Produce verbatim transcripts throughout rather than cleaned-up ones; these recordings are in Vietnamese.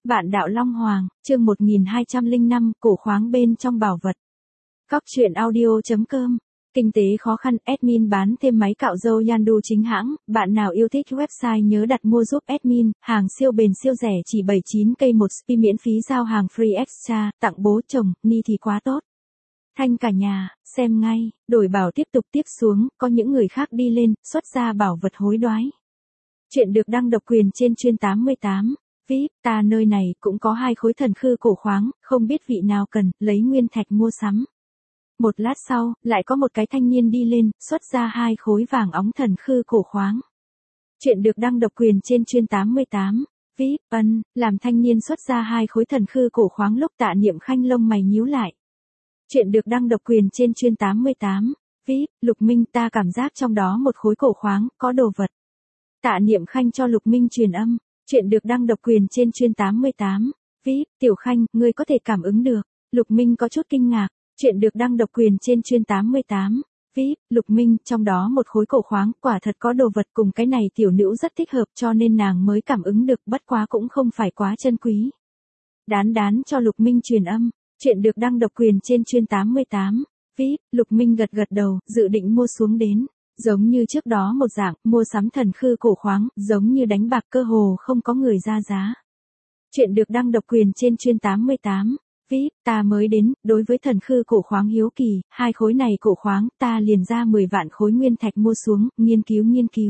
Bạn đạo Long Hoàng, chương một nghìn hai trăm lẻ năm, cổ khoáng bên trong bảo vật. Góc truyện audio chấm com. Kinh tế khó khăn, admin bán thêm máy cạo râu Yandu chính hãng, bạn nào yêu thích website nhớ đặt mua giúp admin, hàng siêu bền siêu rẻ chỉ bảy mươi chín cây một spi miễn phí giao hàng free extra, tặng bố chồng, ni thì quá tốt. Thanh cả nhà, xem ngay, đổi bảo tiếp tục tiếp xuống, có những người khác đi lên, xuất ra bảo vật hối đoái. Chuyện được đăng độc quyền trên chuyên tám mươi tám. vê i pê, ta nơi này cũng có hai khối thần khư cổ khoáng, không biết vị nào cần, lấy nguyên thạch mua sắm. Một lát sau, lại có một cái thanh niên đi lên, xuất ra hai khối vàng óng thần khư cổ khoáng. Chuyện được đăng độc quyền trên chuyên tám mươi tám. vê i pê, ân, làm thanh niên xuất ra hai khối thần khư cổ khoáng lúc Tạ Niệm Khanh lông mày nhíu lại. Chuyện được đăng độc quyền trên chuyên tám mươi tám. vê i pê, Lục Minh ta cảm giác trong đó một khối cổ khoáng, có đồ vật. Tạ Niệm Khanh cho Lục Minh truyền âm. Chuyện được đăng độc quyền trên chuyên tám mươi tám. vê i pê, Tiểu Khanh, ngươi có thể cảm ứng được. Lục Minh có chút kinh ngạc. Chuyện được đăng độc quyền trên chuyên tám mươi tám. vê i pê, Lục Minh, trong đó một khối cổ khoáng, quả thật có đồ vật cùng cái này tiểu nữ rất thích hợp cho nên nàng mới cảm ứng được, bất quá cũng không phải quá chân quý. Đán đán cho Lục Minh truyền âm. Chuyện được đăng độc quyền trên chuyên tám mươi tám. vê i pê, Lục Minh gật gật đầu, dự định mua xuống đến. Giống như trước đó một dạng, mua sắm thần khư cổ khoáng, giống như đánh bạc cơ hồ không có người ra giá. Chuyện được đăng độc quyền trên chuyên tám mươi tám. vê i pê, ta mới đến, đối với thần khư cổ khoáng hiếu kỳ, hai khối này cổ khoáng, ta liền ra mười vạn khối nguyên thạch mua xuống, nghiên cứu nghiên cứu.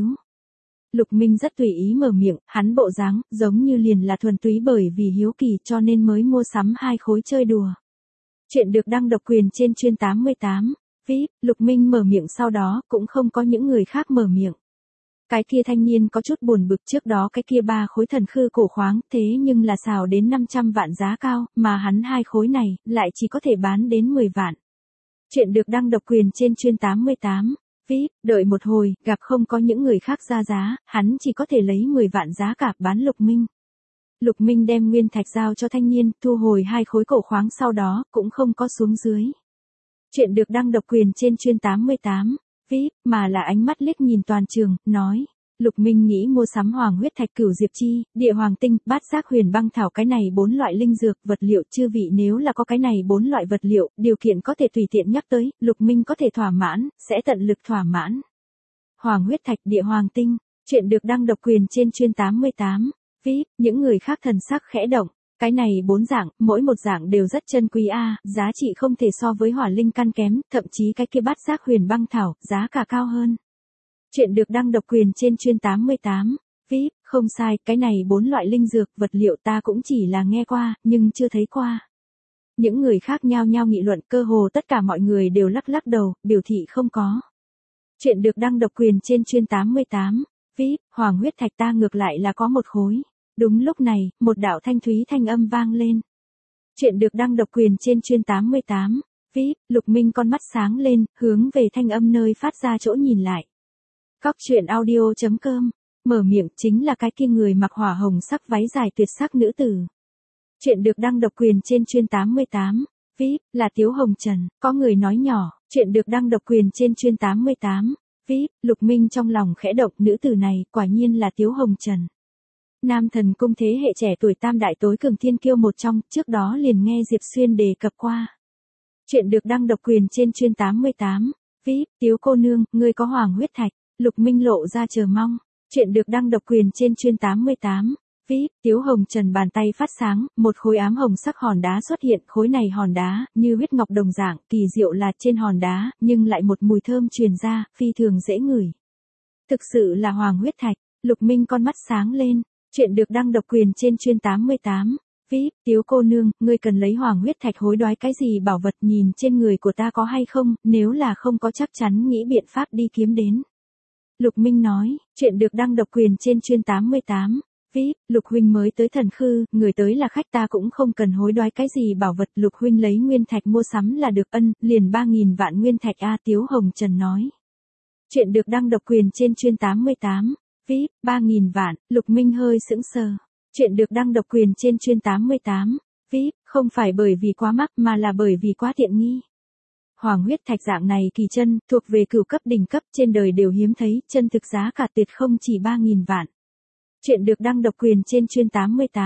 Lục Minh rất tùy ý mở miệng, hắn bộ dáng, giống như liền là thuần túy bởi vì hiếu kỳ cho nên mới mua sắm hai khối chơi đùa. Chuyện được đăng độc quyền trên chuyên tám mươi tám. vê i pê, Lục Minh mở miệng sau đó, cũng không có những người khác mở miệng. Cái kia thanh niên có chút buồn bực, trước đó cái kia ba khối thần khư cổ khoáng, thế nhưng là xào đến năm trăm vạn giá cao, mà hắn hai khối này, lại chỉ có thể bán đến mười vạn. Chuyện được đăng độc quyền trên chuyên tám mươi tám. vê i pê, đợi một hồi, gặp không có những người khác ra giá, hắn chỉ có thể lấy mười vạn giá cả bán Lục Minh. Lục Minh đem nguyên thạch giao cho thanh niên, thu hồi hai khối cổ khoáng sau đó, cũng không có xuống dưới. Chuyện được đăng độc quyền trên chuyên tám mươi tám. vê i pê, mà là ánh mắt liếc nhìn toàn trường, nói. Lục Minh nghĩ mua sắm hoàng huyết thạch cửu diệp chi, địa hoàng tinh, bát giác huyền băng thảo cái này bốn loại linh dược, vật liệu chư vị nếu là có cái này bốn loại vật liệu, điều kiện có thể tùy tiện nhắc tới, Lục Minh có thể thỏa mãn, sẽ tận lực thỏa mãn. Hoàng huyết thạch, địa hoàng tinh, chuyện được đăng độc quyền trên chuyên tám mươi tám. vê i pê, những người khác thần sắc khẽ động. Cái này bốn dạng, mỗi một dạng đều rất chân quý a, à, giá trị không thể so với hỏa linh căn kém, thậm chí cái kia bát giác huyền băng thảo, giá cả cao hơn. Chuyện được đăng độc quyền trên chuyên tám mươi tám. vê i pê, không sai, cái này bốn loại linh dược, vật liệu ta cũng chỉ là nghe qua, nhưng chưa thấy qua. Những người khác nhao nhao nghị luận, cơ hồ tất cả mọi người đều lắc lắc đầu, biểu thị không có. Chuyện được đăng độc quyền trên chuyên tám mươi tám. vê i pê, hoàng huyết thạch ta ngược lại là có một khối. Đúng lúc này, một đạo thanh thúy thanh âm vang lên. Chuyện được đăng độc quyền trên chuyên tám mươi tám. vê i pê, Lục Minh con mắt sáng lên, hướng về thanh âm nơi phát ra chỗ nhìn lại. Góc truyện audio chấm com. Mở miệng chính là cái kia người mặc hỏa hồng sắc váy dài tuyệt sắc nữ tử. Chuyện được đăng độc quyền trên chuyên tám mươi tám. vê i pê, là Tiếu Hồng Trần, có người nói nhỏ. Chuyện được đăng độc quyền trên chuyên tám mươi tám. vê i pê, Lục Minh trong lòng khẽ động, nữ tử này, quả nhiên là Tiếu Hồng Trần. Nam Thần Cung thế hệ trẻ tuổi tam đại tối cường thiên kiêu một trong, trước đó liền nghe Diệp Xuyên đề cập qua. Chuyện được đăng độc quyền trên chuyên tám mươi tám. vê i pê, Tiếu cô nương, ngươi có hoàng huyết thạch. Lục Minh lộ ra chờ mong. Chuyện được đăng độc quyền trên chuyên tám mươi tám. vê i pê, Tiếu Hồng Trần bàn tay phát sáng, một khối ám hồng sắc hòn đá xuất hiện, khối này hòn đá, như huyết ngọc đồng dạng, kỳ diệu là trên hòn đá, nhưng lại một mùi thơm truyền ra, phi thường dễ ngửi. Thực sự là hoàng huyết thạch, Lục Minh con mắt sáng lên. Chuyện được đăng độc quyền trên chuyên tám mươi tám. vê i pê, Tiếu cô nương, ngươi cần lấy hoàng huyết thạch hối đoái cái gì bảo vật, nhìn trên người của ta có hay không, nếu là không có chắc chắn nghĩ biện pháp đi kiếm đến. Lục Minh nói, chuyện được đăng độc quyền trên chuyên tám mươi tám. vê i pê, Lục huynh mới tới thần khư, người tới là khách ta cũng không cần hối đoái cái gì bảo vật, Lục huynh lấy nguyên thạch mua sắm là được, ân, liền ba nghìn vạn nguyên thạch a, Tiếu Hồng Trần nói. Chuyện được đăng độc quyền trên chuyên tám mươi tám. vê i pê, ba nghìn vạn, Lục Minh hơi sững sờ. Chuyện được đăng độc quyền trên chuyên tám mươi tám. vê i pê, không phải bởi vì quá mắc mà là bởi vì quá tiện nghi. Hoàng huyết thạch dạng này kỳ chân, thuộc về cửu cấp đỉnh cấp, trên đời đều hiếm thấy, chân thực giá cả tuyệt không chỉ ba nghìn vạn. Chuyện được đăng độc quyền trên chuyên tám mươi tám.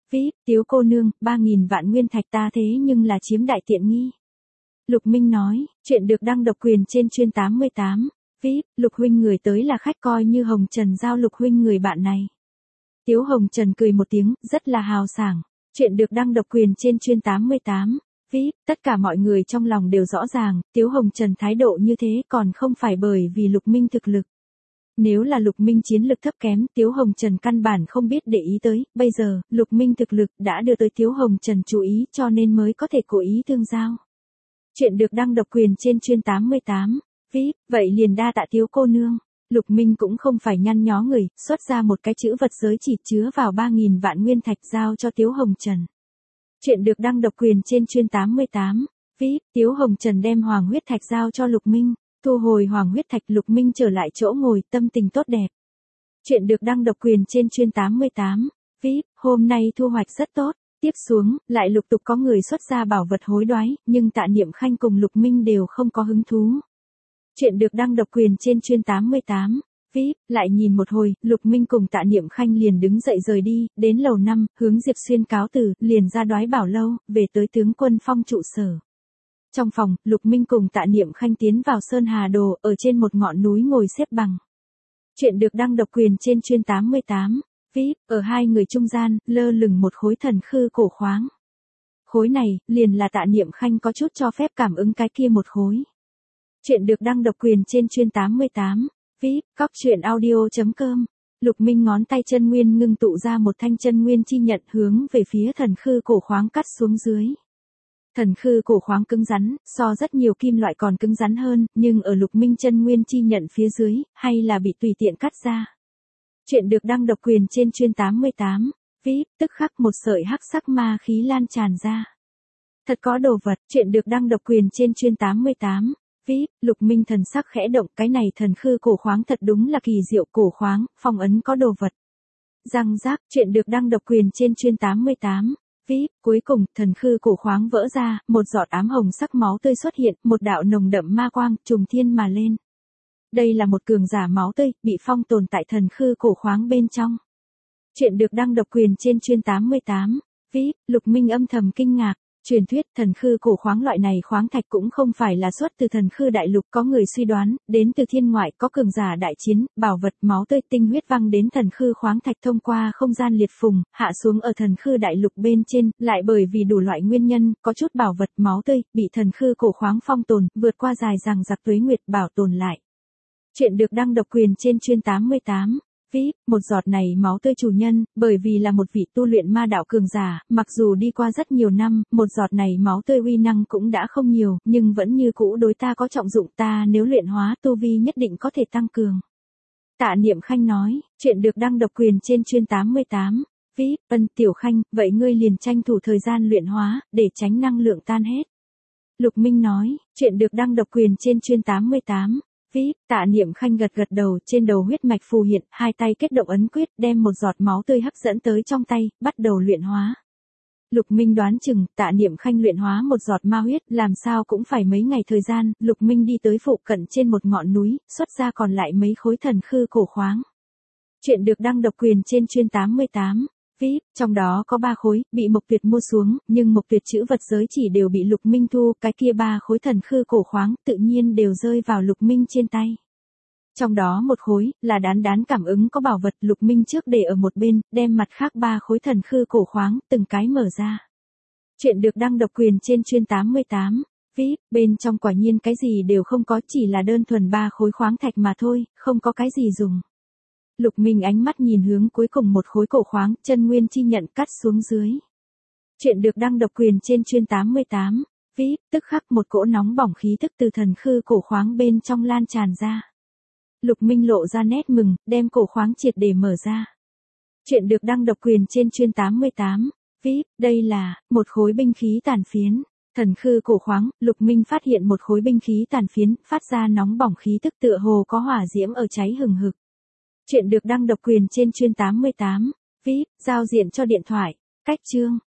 vê i pê, Tiếu cô nương, ba nghìn vạn nguyên thạch ta thế nhưng là chiếm đại tiện nghi. Lục Minh nói, chuyện được đăng độc quyền trên chuyên tám mươi tám. vê i pê, Lục huynh người tới là khách coi như Hồng Trần giao Lục huynh người bạn này. Tiếu Hồng Trần cười một tiếng, rất là hào sảng. Chuyện được đăng độc quyền trên chuyên tám mươi tám. vê i pê, tất cả mọi người trong lòng đều rõ ràng, Tiếu Hồng Trần thái độ như thế còn không phải bởi vì Lục Minh thực lực. Nếu là Lục Minh chiến lực thấp kém, Tiếu Hồng Trần căn bản không biết để ý tới, bây giờ, Lục Minh thực lực đã đưa tới Tiếu Hồng Trần chú ý cho nên mới có thể cố ý tương giao. Chuyện được đăng độc quyền trên chuyên tám mươi tám. vê i pê, vậy liền đa tạ Tiếu cô nương. Lục Minh cũng không phải nhăn nhó người, xuất ra một cái chữ vật giới chỉ chứa vào ba nghìn vạn nguyên thạch giao cho Tiếu Hồng Trần. Chuyện được đăng độc quyền trên chuyên tám mươi tám. vê i pê, Tiếu Hồng Trần đem hoàng huyết thạch giao cho Lục Minh. Thu hồi hoàng huyết thạch, Lục Minh trở lại chỗ ngồi, tâm tình tốt đẹp. Chuyện được đăng độc quyền trên chuyên tám mươi tám. vê i pê, hôm nay thu hoạch rất tốt. Tiếp xuống, lại lục tục có người xuất ra bảo vật hối đoái, nhưng Tạ Niệm Khanh cùng Lục Minh đều không có hứng thú. Chuyện được đăng độc quyền trên chuyên tám mươi tám. vê i pê, lại nhìn một hồi, Lục Minh cùng Tạ Niệm Khanh liền đứng dậy rời đi, đến lầu năm, hướng Diệp Xuyên cáo từ, liền ra đoái bảo lâu, về tới tướng quân Phong trụ sở. Trong phòng, Lục Minh cùng Tạ Niệm Khanh tiến vào Sơn Hà Đồ, ở trên một ngọn núi ngồi xếp bằng. Chuyện được đăng độc quyền trên chuyên tám mươi tám. vê i pê, ở hai người trung gian, lơ lửng một khối thần khư cổ khoáng. Khối này, liền là Tạ Niệm Khanh có chút cho phép cảm ứng cái kia một khối. Chuyện được đăng độc quyền trên chuyên tám mươi tám. vê i pê, cóc truyện audio chấm com. Lục Minh ngón tay chân nguyên ngưng tụ ra một thanh chân nguyên chi nhận hướng về phía thần khư cổ khoáng cắt xuống dưới. Thần khư cổ khoáng cứng rắn, so rất nhiều kim loại còn cứng rắn hơn, nhưng ở Lục Minh chân nguyên chi nhận phía dưới, hay là bị tùy tiện cắt ra. Chuyện được đăng độc quyền trên chuyên tám mươi tám. vê i pê, tức khắc một sợi hắc sắc ma khí lan tràn ra. Thật có đồ vật, chuyện được đăng độc quyền trên chuyên tám mươi tám. vê i pê, Lục Minh thần sắc khẽ động, cái này thần khư cổ khoáng thật đúng là kỳ diệu cổ khoáng, phong ấn có đồ vật. Răng rác, chuyện được đăng độc quyền trên chuyên tám mươi tám. vê i pê, cuối cùng, thần khư cổ khoáng vỡ ra, một giọt ám hồng sắc máu tươi xuất hiện, một đạo nồng đậm ma quang, trùng thiên mà lên. Đây là một cường giả máu tươi, bị phong tồn tại thần khư cổ khoáng bên trong. Chuyện được đăng độc quyền trên chuyên tám mươi tám. vê i pê, Lục Minh âm thầm kinh ngạc. Truyền thuyết thần khư cổ khoáng loại này khoáng thạch cũng không phải là xuất từ thần khư đại lục, có người suy đoán, đến từ thiên ngoại có cường giả đại chiến, bảo vật máu tươi tinh huyết văng đến thần khư khoáng thạch thông qua không gian liệt phùng, hạ xuống ở thần khư đại lục bên trên, lại bởi vì đủ loại nguyên nhân, có chút bảo vật máu tươi, bị thần khư cổ khoáng phong tồn, vượt qua dài dằng dặc tuế nguyệt bảo tồn lại. Chuyện được đăng độc quyền trên chuyên tám mươi tám. vê i pê, một giọt này máu tươi chủ nhân, bởi vì là một vị tu luyện ma đạo cường giả, mặc dù đi qua rất nhiều năm, một giọt này máu tươi uy năng cũng đã không nhiều, nhưng vẫn như cũ đối ta có trọng dụng, ta nếu luyện hóa tu vi nhất định có thể tăng cường. Tạ Niệm Khanh nói, chuyện được đăng độc quyền trên chuyên tám mươi tám. vê i pê, Ân Tiểu Khanh, vậy ngươi liền tranh thủ thời gian luyện hóa, để tránh năng lượng tan hết. Lục Minh nói, chuyện được đăng độc quyền trên chuyên tám mươi tám. vê i pê, Tạ Niệm Khanh gật gật đầu, trên đầu huyết mạch phù hiện, hai tay kết động ấn quyết, đem một giọt máu tươi hấp dẫn tới trong tay, bắt đầu luyện hóa. Lục Minh đoán chừng, Tạ Niệm Khanh luyện hóa một giọt ma huyết, làm sao cũng phải mấy ngày thời gian, Lục Minh đi tới phụ cận trên một ngọn núi, xuất ra còn lại mấy khối thần khư cổ khoáng. Chuyện được đăng độc quyền trên chuyên tám mươi tám. vê i pê, trong đó có ba khối, bị Mộc Tuyệt mua xuống, nhưng Mộc Tuyệt chữ vật giới chỉ đều bị Lục Minh thu, cái kia ba khối thần khư cổ khoáng, tự nhiên đều rơi vào Lục Minh trên tay. Trong đó một khối, là đán đán cảm ứng có bảo vật, Lục Minh trước để ở một bên, đem mặt khác ba khối thần khư cổ khoáng, từng cái mở ra. Chuyện được đăng độc quyền trên chuyên tám mươi tám. vê i pê, bên trong quả nhiên cái gì đều không có, chỉ là đơn thuần ba khối khoáng thạch mà thôi, không có cái gì dùng. Lục Minh ánh mắt nhìn hướng cuối cùng một khối cổ khoáng, chân nguyên chi nhận cắt xuống dưới. Chuyện được đăng độc quyền trên chuyên tám mươi tám. vê i pê, tức khắc một cỗ nóng bỏng khí tức từ thần khư cổ khoáng bên trong lan tràn ra. Lục Minh lộ ra nét mừng, đem cổ khoáng triệt để mở ra. Chuyện được đăng độc quyền trên chuyên tám mươi tám. vê i pê, đây là một khối binh khí tàn phiến. Thần khư cổ khoáng, Lục Minh phát hiện một khối binh khí tàn phiến, phát ra nóng bỏng khí tức tựa hồ có hỏa diễm ở cháy hừng hực. Chuyện được đăng độc quyền trên chuyên tám mươi tám. vê i pê, giao diện cho điện thoại. Cách chương.